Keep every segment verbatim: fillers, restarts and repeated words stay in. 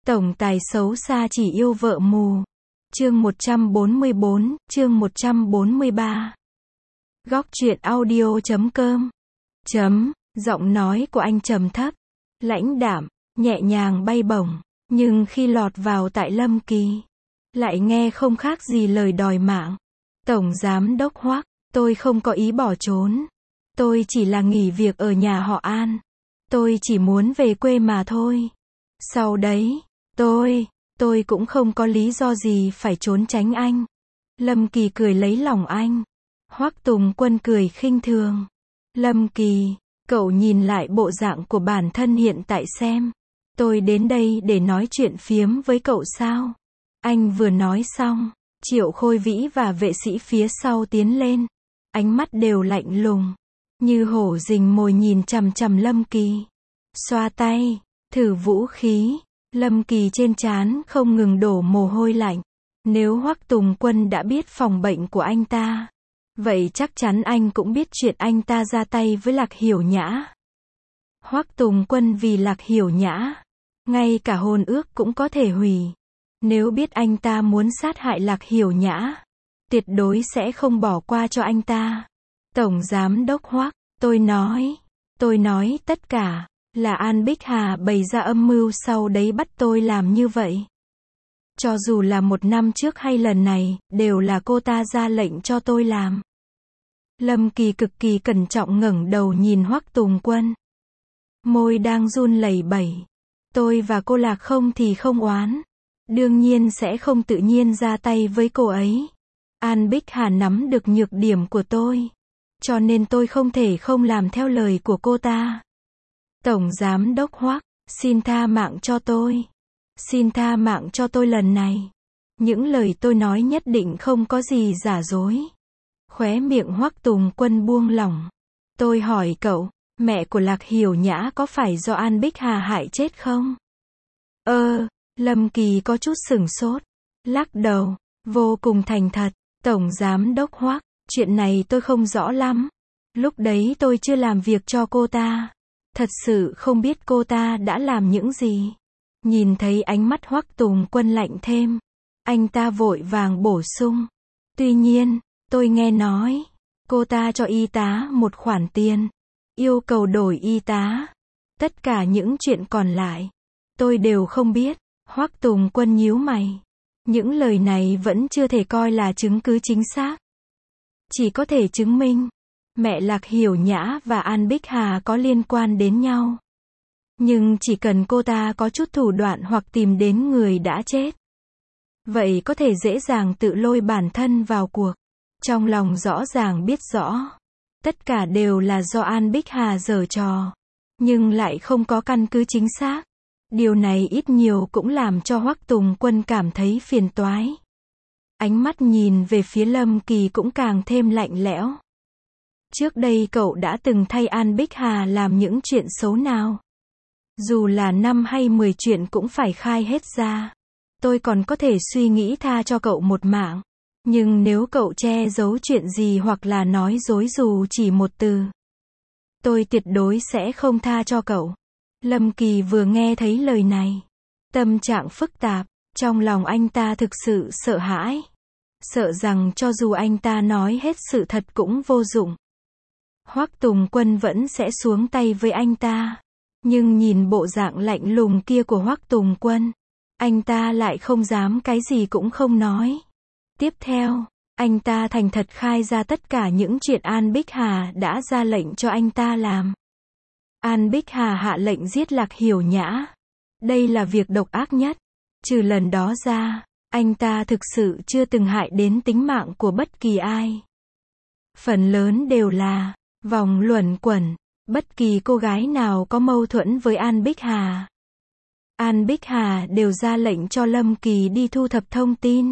Tổng tài xấu xa chỉ yêu vợ mù. Chương một trăm bốn mươi bốn, chương một trăm bốn mươi ba. Góc truyện audio chấm com. Chấm, giọng nói của anh trầm thấp, lãnh đạm, nhẹ nhàng bay bổng, nhưng khi lọt vào tại Lâm Kỳ, lại nghe không khác gì lời đòi mạng. Tổng giám đốc Hoắc, tôi không có ý bỏ trốn. Tôi chỉ là nghỉ việc ở nhà họ An. Tôi chỉ muốn về quê mà thôi. Sau đấy, tôi, tôi cũng không có lý do gì phải trốn tránh anh. Lâm Kỳ cười lấy lòng anh. Hoắc Tùng Quân cười khinh thường. Lâm Kỳ, cậu nhìn lại bộ dạng của bản thân hiện tại xem. Tôi đến đây để nói chuyện phiếm với cậu sao? Anh vừa nói xong, Triệu Khôi Vĩ và vệ sĩ phía sau tiến lên. Ánh mắt đều lạnh lùng, như hổ rình mồi nhìn chằm chằm Lâm Kỳ. Xoa tay, thử vũ khí. Lâm Kỳ trên trán không ngừng đổ mồ hôi lạnh. Nếu Hoắc Tùng Quân đã biết phòng bệnh của anh ta, vậy chắc chắn anh cũng biết chuyện anh ta ra tay với Lạc Hiểu Nhã. Hoắc Tùng Quân vì Lạc Hiểu Nhã, ngay cả hôn ước cũng có thể hủy. Nếu biết anh ta muốn sát hại Lạc Hiểu Nhã, tuyệt đối sẽ không bỏ qua cho anh ta. Tổng giám đốc Hoắc, tôi nói, tôi nói tất cả là An Bích Hà bày ra âm mưu sau đấy bắt tôi làm như vậy. Cho dù là một năm trước hay lần này, đều là cô ta ra lệnh cho tôi làm. Lâm Kỳ cực kỳ cẩn trọng ngẩng đầu nhìn Hoắc Tùng Quân. Môi đang run lẩy bẩy. Tôi và cô Lạc không thì không oán. Đương nhiên sẽ không tự nhiên ra tay với cô ấy. An Bích Hà nắm được nhược điểm của tôi. Cho nên tôi không thể không làm theo lời của cô ta. Tổng giám đốc Hoắc, xin tha mạng cho tôi. Xin tha mạng cho tôi lần này. Những lời tôi nói nhất định không có gì giả dối. Khóe miệng Hoắc Tùng Quân buông lỏng. Tôi hỏi cậu, mẹ của Lạc Hiểu Nhã có phải do An Bích Hà hại chết không? Ơ, ờ, Lâm Kỳ có chút sửng sốt. Lắc đầu, vô cùng thành thật. Tổng giám đốc Hoắc, chuyện này tôi không rõ lắm. Lúc đấy tôi chưa làm việc cho cô ta. Thật sự không biết cô ta đã làm những gì. Nhìn thấy ánh mắt Hoắc Tùng Quân lạnh thêm, anh ta vội vàng bổ sung. Tuy nhiên, tôi nghe nói, cô ta cho y tá một khoản tiền, yêu cầu đổi y tá. Tất cả những chuyện còn lại, tôi đều không biết. Hoắc Tùng Quân nhíu mày. Những lời này vẫn chưa thể coi là chứng cứ chính xác. Chỉ có thể chứng minh, mẹ Lạc Hiểu Nhã và An Bích Hà có liên quan đến nhau. Nhưng chỉ cần cô ta có chút thủ đoạn hoặc tìm đến người đã chết, vậy có thể dễ dàng tự lôi bản thân vào cuộc. Trong lòng rõ ràng biết rõ, tất cả đều là do An Bích Hà giở trò, nhưng lại không có căn cứ chính xác. Điều này ít nhiều cũng làm cho Hoắc Tùng Quân cảm thấy phiền toái. Ánh mắt nhìn về phía Lâm Kỳ cũng càng thêm lạnh lẽo. Trước đây cậu đã từng thay An Bích Hà làm những chuyện xấu nào? Dù là năm hay mười chuyện cũng phải khai hết ra. Tôi còn có thể suy nghĩ tha cho cậu một mạng. Nhưng nếu cậu che giấu chuyện gì hoặc là nói dối dù chỉ một từ, tôi tuyệt đối sẽ không tha cho cậu. Lâm Kỳ vừa nghe thấy lời này, tâm trạng phức tạp, trong lòng anh ta thực sự sợ hãi. Sợ rằng cho dù anh ta nói hết sự thật cũng vô dụng. Hoắc Tùng Quân vẫn sẽ xuống tay với anh ta. Nhưng nhìn bộ dạng lạnh lùng kia của Hoắc Tùng Quân, anh ta lại không dám cái gì cũng không nói. Tiếp theo, anh ta thành thật khai ra tất cả những chuyện An Bích Hà đã ra lệnh cho anh ta làm. An Bích Hà hạ lệnh giết Lạc Hiểu Nhã. Đây là việc độc ác nhất. Trừ lần đó ra, anh ta thực sự chưa từng hại đến tính mạng của bất kỳ ai. Phần lớn đều là vòng luẩn quẩn. Bất kỳ cô gái nào có mâu thuẫn với An Bích Hà, An Bích Hà đều ra lệnh cho Lâm Kỳ đi thu thập thông tin,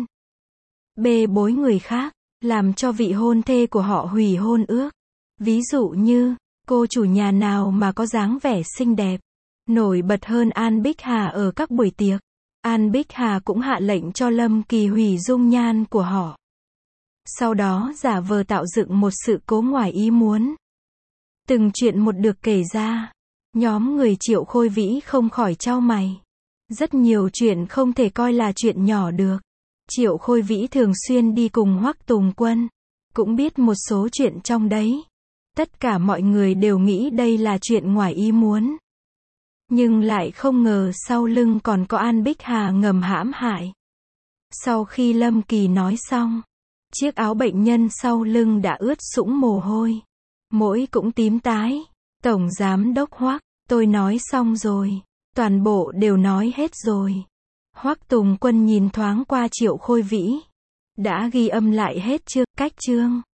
bê bối người khác, làm cho vị hôn thê của họ hủy hôn ước. Ví dụ như, cô chủ nhà nào mà có dáng vẻ xinh đẹp, nổi bật hơn An Bích Hà ở các buổi tiệc, An Bích Hà cũng hạ lệnh cho Lâm Kỳ hủy dung nhan của họ. Sau đó giả vờ tạo dựng một sự cố ngoài ý muốn. Từng chuyện một được kể ra, nhóm người Triệu Khôi Vĩ không khỏi chau mày. Rất nhiều chuyện không thể coi là chuyện nhỏ được. Triệu Khôi Vĩ thường xuyên đi cùng Hoắc Tùng Quân, cũng biết một số chuyện trong đấy. Tất cả mọi người đều nghĩ đây là chuyện ngoài ý muốn. Nhưng lại không ngờ sau lưng còn có An Bích Hà ngầm hãm hại. Sau khi Lâm Kỳ nói xong, chiếc áo bệnh nhân sau lưng đã ướt sũng mồ hôi. Mũi cũng tím tái. Tổng Giám Đốc Hoắc, tôi nói xong rồi. Toàn bộ đều nói hết rồi. Hoắc Tùng Quân nhìn thoáng qua Triệu Khôi Vĩ. Đã ghi âm lại hết chưa? Cách chương